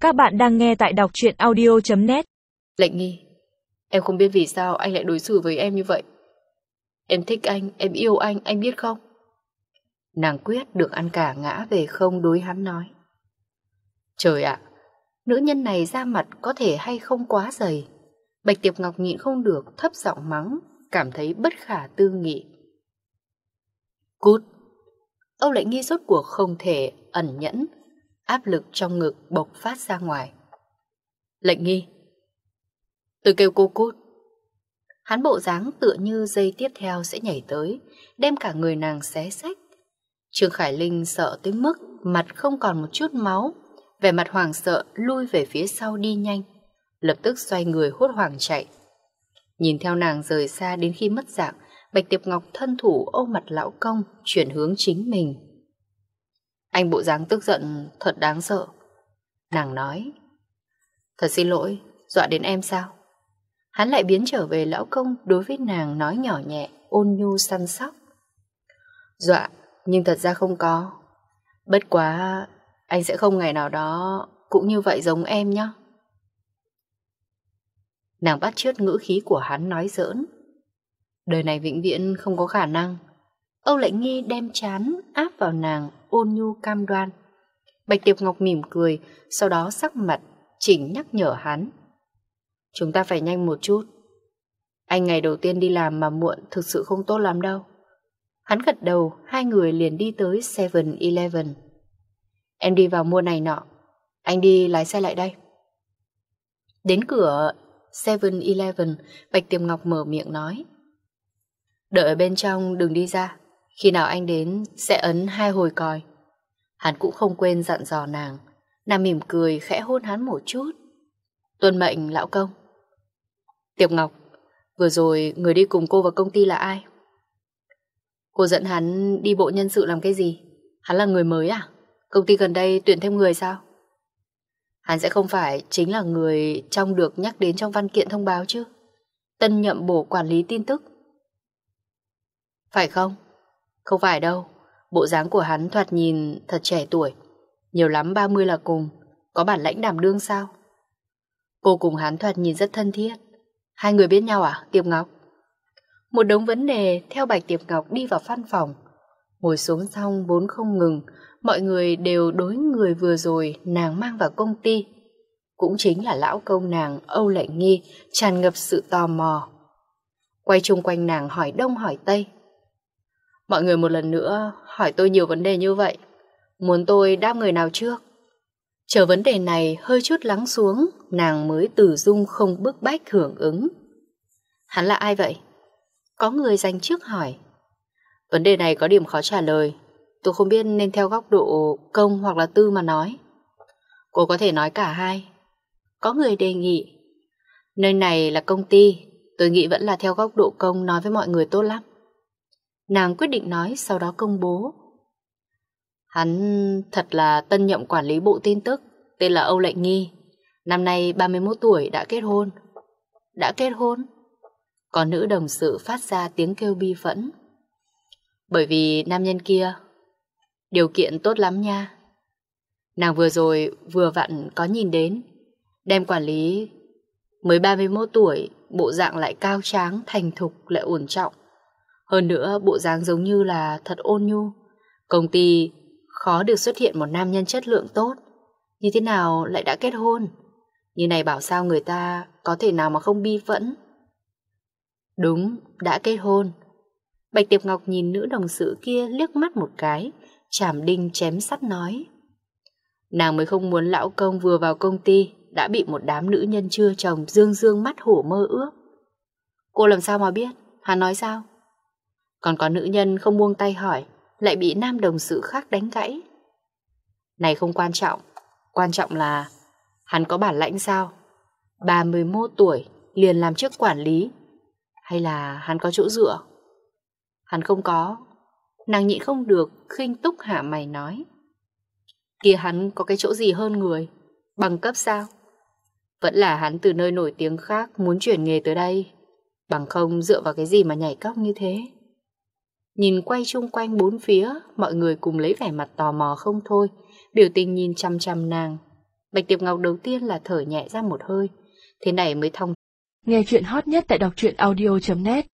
Các bạn đang nghe tại đọc truyện audio.net. Lệnh Nghi, em không biết vì sao anh lại đối xử với em như vậy. Em thích anh, em yêu anh biết không? Nàng quyết được ăn cả ngã về không đối hắn nói. Trời ạ, nữ nhân này da mặt có thể hay không quá dày. Bạch Tiệp Ngọc nhịn không được thấp giọng mắng, cảm thấy bất khả tư nghị. Cút! Âu Lệnh Nghi rốt cuộc không thể ẩn nhẫn, áp lực trong ngực bộc phát ra ngoài. Lệnh Nghi, tôi kêu cô cút. Hắn bộ dáng tựa như giây tiếp theo sẽ nhảy tới, đem cả người nàng xé xách. Trương Khải Linh sợ tới mức mặt không còn một chút máu, vẻ mặt hoảng sợ lui về phía sau đi nhanh, lập tức xoay người hốt hoảng chạy. Nhìn theo nàng rời xa đến khi mất dạng, Bạch Tiệp Ngọc thân thủ ôm mặt lão công chuyển hướng chính mình. Anh bộ dáng tức giận thật đáng sợ. Nàng nói, thật xin lỗi, dọa đến em sao? Hắn lại biến trở về lão công đối với nàng nói nhỏ nhẹ, ôn nhu săn sóc. Dọa, nhưng thật ra không có. Bất quá, anh sẽ không ngày nào đó cũng như vậy giống em nhé. Nàng bắt chước ngữ khí của hắn nói giỡn. Đời này vĩnh viễn không có khả năng. Âu Lệnh Nghi đem trán áp vào nàng, ôn nhu cam đoan. Bạch Tiệp Ngọc mỉm cười, sau đó sắc mặt chỉnh nhắc nhở hắn. Chúng ta phải nhanh một chút. Anh ngày đầu tiên đi làm mà muộn thực sự không tốt lắm đâu. Hắn gật đầu, hai người liền đi tới 7-Eleven. Em đi vào mua này nọ, anh đi lái xe lại đây. Đến cửa 7-Eleven, Bạch Tiệp Ngọc mở miệng nói. Đợi ở bên trong đừng đi ra, khi nào anh đến sẽ ấn 2 hồi còi. Hắn cũng không quên dặn dò nàng. Nàng mỉm cười khẽ hôn hắn một chút. Tuân mệnh lão công. Tiệp Ngọc, vừa rồi người đi cùng cô vào công ty là ai? Cô dẫn hắn đi bộ nhân sự làm cái gì? Hắn là người mới à? Công ty gần đây tuyển thêm người sao? Hắn sẽ không phải chính là người trong được nhắc đến trong văn kiện thông báo chứ? Tân nhậm bổ quản lý tin tức. Phải không? Không phải đâu. Bộ dáng của hắn thoạt nhìn thật trẻ tuổi. Nhiều lắm 30 là cùng. Có bản lãnh đảm đương sao? Cô cùng hắn thoạt nhìn rất thân thiết. Hai người biết nhau à, Tiệp Ngọc? Một đống vấn đề theo Bạch Tiệp Ngọc đi vào văn phòng. Ngồi xuống xong vốn không ngừng, mọi người đều đối người vừa rồi nàng mang vào công ty. Cũng chính là lão công nàng Âu Lệnh Nghi tràn ngập sự tò mò. Quay chung quanh nàng hỏi đông hỏi tây. Mọi người một lần nữa hỏi tôi nhiều vấn đề như vậy. Muốn tôi đáp người nào trước? Chờ vấn đề này hơi chút lắng xuống, nàng mới từ dung không bức bách hưởng ứng. Hắn là ai vậy? Có người dành trước hỏi. Vấn đề này có điểm khó trả lời. Tôi không biết nên theo góc độ công hoặc là tư mà nói. Cô có thể nói cả hai. Có người đề nghị. Nơi này là công ty, tôi nghĩ vẫn là theo góc độ công nói với mọi người tốt lắm. Nàng quyết định nói, sau đó công bố. Hắn thật là tân nhậm quản lý bộ tin tức, tên là Âu Lệnh Nghi. Năm nay 31 tuổi, đã kết hôn. Đã kết hôn? Có nữ đồng sự phát ra tiếng kêu bi phẫn. Bởi vì nam nhân kia điều kiện tốt lắm nha. Nàng vừa rồi vừa vặn có nhìn đến. Đem quản lý mới 31 tuổi, bộ dạng lại cao tráng, thành thục lại ổn trọng. Hơn nữa bộ dáng giống như là thật ôn nhu. Công ty khó được xuất hiện một nam nhân chất lượng tốt. Như thế nào lại đã kết hôn? Như này bảo sao người ta có thể nào mà không bi phẫn? Đúng, đã kết hôn. Bạch Tiệp Ngọc nhìn nữ đồng sự kia liếc mắt một cái, chảm đinh chém sắt nói. Nàng mới không muốn lão công vừa vào công ty đã bị một đám nữ nhân chưa chồng dương dương mắt hổ mơ ước. Cô làm sao mà biết? Hắn nói sao? Còn có nữ nhân không buông tay hỏi, lại bị nam đồng sự khác đánh gãy. Này không quan trọng, quan trọng là hắn có bản lãnh sao? 31 tuổi liền làm chức quản lý, hay là hắn có chỗ dựa? Hắn không có. Nàng nhịn không được khinh túc hạ mày nói. Kia hắn có cái chỗ gì hơn người? Bằng cấp sao? Vẫn là hắn từ nơi nổi tiếng khác muốn chuyển nghề tới đây. Bằng không dựa vào cái gì mà nhảy cóc như thế? Nhìn quay chung quanh bốn phía, mọi người cùng lấy vẻ mặt tò mò không thôi, biểu tình nhìn chăm chăm nàng. Bạch Tiệp Ngọc đầu tiên là thở nhẹ ra một hơi, thế này mới thong. Nghe chuyện hot nhất tại đọc truyện audio.net